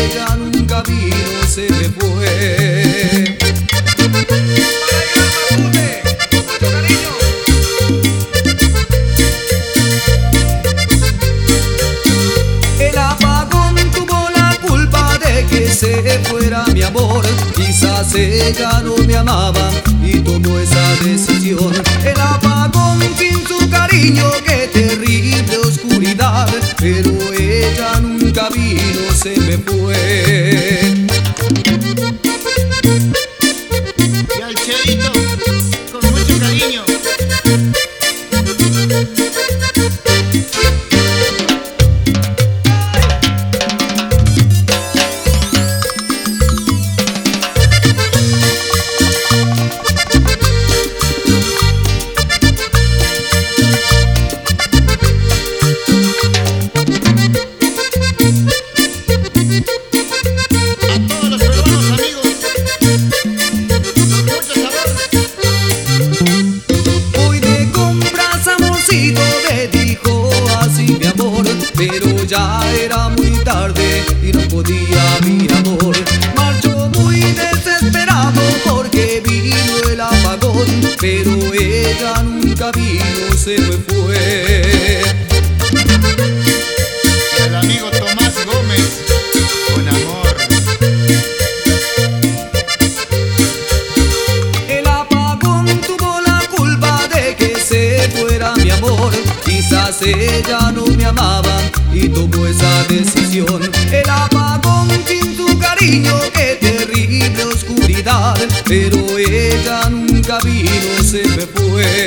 ella nunca vino, se me fue. El apagón tuvo la culpa de que se fuera mi amor. Quizás ella no me amaba y tomó esa decisión. El apagón sin su cariño, qué terrible oscuridad. Pero ella nunca vino, se me fue. Y al Cherito, con mucho cariño. Me dijo así mi amor, pero ya era muy tarde y no podía mi amor. Marchó muy desesperado porque vino el apagón, pero ella nunca vino, se me fue. Y al amigo Tomás Gómez, con amor. El apagón tuvo la culpa de que se fuera mi amor. Quizás ella no me amaba y tomó esa decisión. El apagón sin su cariño, qué terrible oscuridad. Pero ella nunca vino, se me fue.